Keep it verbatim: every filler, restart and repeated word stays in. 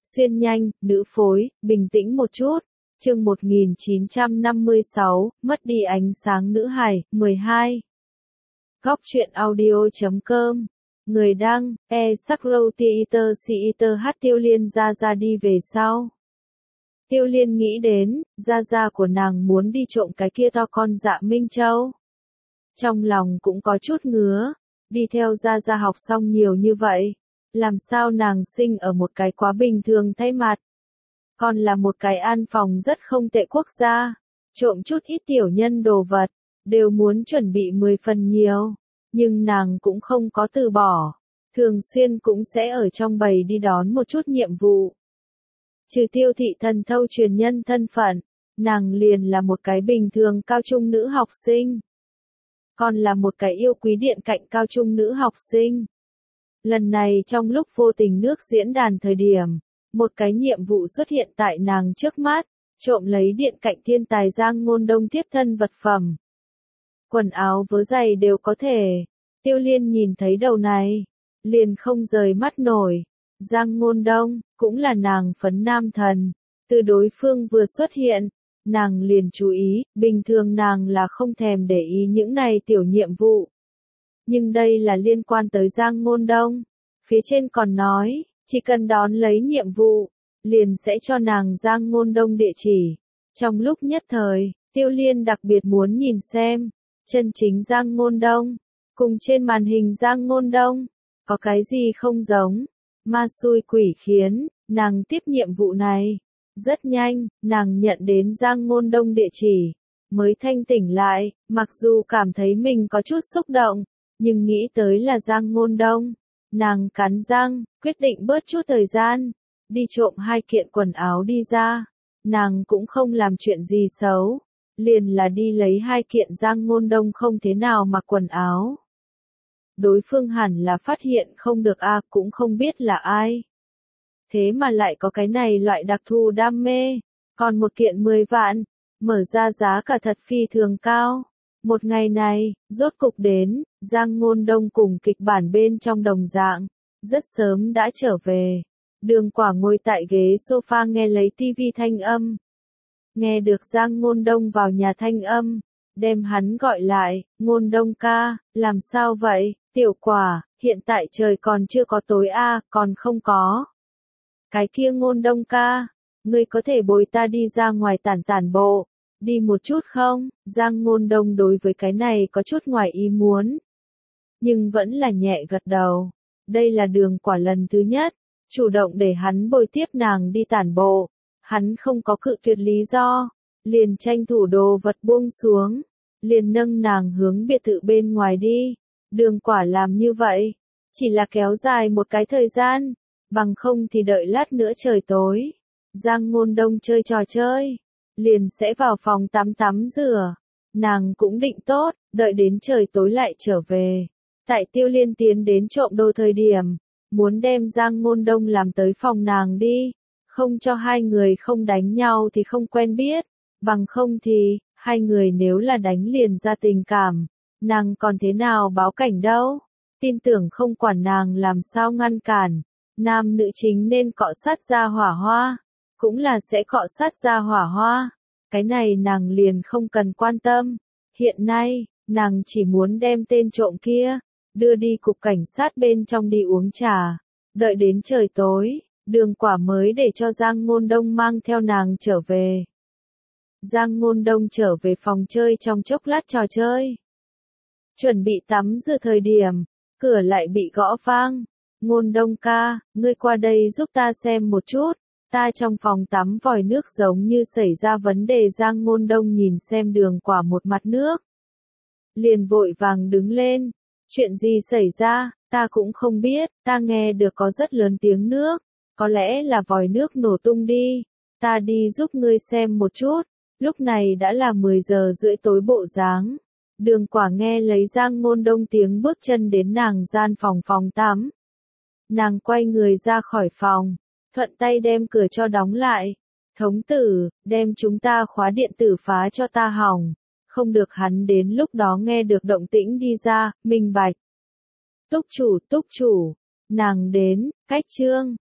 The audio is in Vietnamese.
Xuyên nhanh, nữ phối, bình tĩnh một chút. Chương một nghìn chín trăm năm mươi sáu, mất đi ánh sáng nữ hài, mười hai. Góc truyện audio chấm com. Người đăng, e Sakro Theater Theater hát Tiêu Liên ra ra đi về sau. Tiêu Liên nghĩ đến, gia gia của nàng muốn đi trộm cái kia to con Dạ Minh Châu. Trong lòng cũng có chút ngứa, đi theo gia gia học xong nhiều như vậy, làm sao nàng sinh ở một cái quá bình thường thay mặt. Còn là một cái an phòng rất không tệ quốc gia, trộm chút ít tiểu nhân đồ vật, đều muốn chuẩn bị mười phần nhiều, nhưng nàng cũng không có từ bỏ, thường xuyên cũng sẽ ở trong bầy đi đón một chút nhiệm vụ. Trừ Tiêu thị thần thâu truyền nhân thân phận, nàng liền là một cái bình thường cao trung nữ học sinh. Còn là một cái yêu quý điện cạnh cao trung nữ học sinh. Lần này trong lúc vô tình nước diễn đàn thời điểm, một cái nhiệm vụ xuất hiện tại nàng trước mắt, trộm lấy điện cạnh thiên tài Giang Ngôn Đông tiếp thân vật phẩm. Quần áo vớ giày đều có thể. Tiêu Liên nhìn thấy đầu này, liền không rời mắt nổi. Giang Ngôn Đông, cũng là nàng phấn nam thần. Từ đối phương vừa xuất hiện, nàng liền chú ý, bình thường nàng là không thèm để ý những này tiểu nhiệm vụ. Nhưng đây là liên quan tới Giang Ngôn Đông. Phía trên còn nói, chỉ cần đón lấy nhiệm vụ, liền sẽ cho nàng Giang Ngôn Đông địa chỉ. Trong lúc nhất thời, Tiêu Liên đặc biệt muốn nhìn xem, chân chính Giang Ngôn Đông, cùng trên màn hình Giang Ngôn Đông, có cái gì không giống. Ma xui quỷ khiến, nàng tiếp nhiệm vụ này. Rất nhanh, nàng nhận đến Giang Ngôn Đông địa chỉ, mới thanh tỉnh lại, mặc dù cảm thấy mình có chút xúc động, nhưng nghĩ tới là Giang Ngôn Đông. Nàng cắn răng, quyết định bớt chút thời gian, đi trộm hai kiện quần áo đi ra. Nàng cũng không làm chuyện gì xấu, liền là đi lấy hai kiện Giang Ngôn Đông không thế nào mặc quần áo. Đối phương hẳn là phát hiện không được a, cũng không biết là ai. Thế mà lại có cái này loại đặc thù đam mê, còn một kiện mười vạn, mở ra giá cả thật phi thường cao. Một ngày này, rốt cục đến, Giang Ngôn Đông cùng kịch bản bên trong đồng dạng, rất sớm đã trở về. Đường Quả ngồi tại ghế sofa nghe lấy tivi thanh âm. Nghe được Giang Ngôn Đông vào nhà thanh âm, đem hắn gọi lại, Ngôn Đông ca, làm sao vậy, Tiểu Quả, hiện tại trời còn chưa có tối a, à, còn không có. Cái kia Ngôn Đông ca, ngươi có thể bồi ta đi ra ngoài tản tản bộ. Đi một chút không? Giang Ngôn Đông đối với cái này có chút ngoài ý muốn. Nhưng vẫn là nhẹ gật đầu. Đây là Đường Quả lần thứ nhất, chủ động để hắn bồi tiếp nàng đi tản bộ. Hắn không có cự tuyệt lý do, liền tranh thủ đồ vật buông xuống, liền nâng nàng hướng biệt thự bên ngoài đi. Đường Quả làm như vậy, chỉ là kéo dài một cái thời gian, bằng không thì đợi lát nữa trời tối. Giang Ngôn Đông chơi trò chơi, liền sẽ vào phòng tắm tắm rửa. Nàng cũng định tốt, đợi đến trời tối lại trở về. Tại Tiêu Liên tiến đến trộm đồ thời điểm, muốn đem Giang Ngôn Đông làm tới phòng nàng đi, không cho hai người không đánh nhau thì không quen biết, bằng không thì, hai người nếu là đánh liền ra tình cảm, nàng còn thế nào báo cảnh đâu. Tin tưởng không quản nàng làm sao ngăn cản, nam nữ chính nên cọ sát ra hỏa hoa, cũng là sẽ cọ sát ra hỏa hoa. Cái này nàng liền không cần quan tâm. Hiện nay, nàng chỉ muốn đem tên trộm kia, đưa đi cục cảnh sát bên trong đi uống trà. Đợi đến trời tối, Đường Quả mới để cho Giang Ngôn Đông mang theo nàng trở về. Giang Ngôn Đông trở về phòng chơi trong chốc lát trò chơi. Chuẩn bị tắm rửa thời điểm, cửa lại bị gõ vang. Ngôn Đông ca, ngươi qua đây giúp ta xem một chút. Ta trong phòng tắm vòi nước giống như xảy ra vấn đề. Giang Ngôn Đông nhìn xem Đường Quả một mặt nước, liền vội vàng đứng lên. Chuyện gì xảy ra, ta cũng không biết, ta nghe được có rất lớn tiếng nước, có lẽ là vòi nước nổ tung đi, ta đi giúp ngươi xem một chút. Lúc này đã là mười giờ rưỡi tối bộ dáng. Đường Quả nghe lấy Giang Ngôn Đông tiếng bước chân đến nàng gian phòng phòng tắm. Nàng quay người ra khỏi phòng, thuận tay đem cửa cho đóng lại. Thống tử, đem chúng ta khóa điện tử phá cho ta hỏng. Không được hắn đến lúc đó nghe được động tĩnh đi ra, minh bạch. Túc chủ, túc chủ. Nàng đến, cách trương,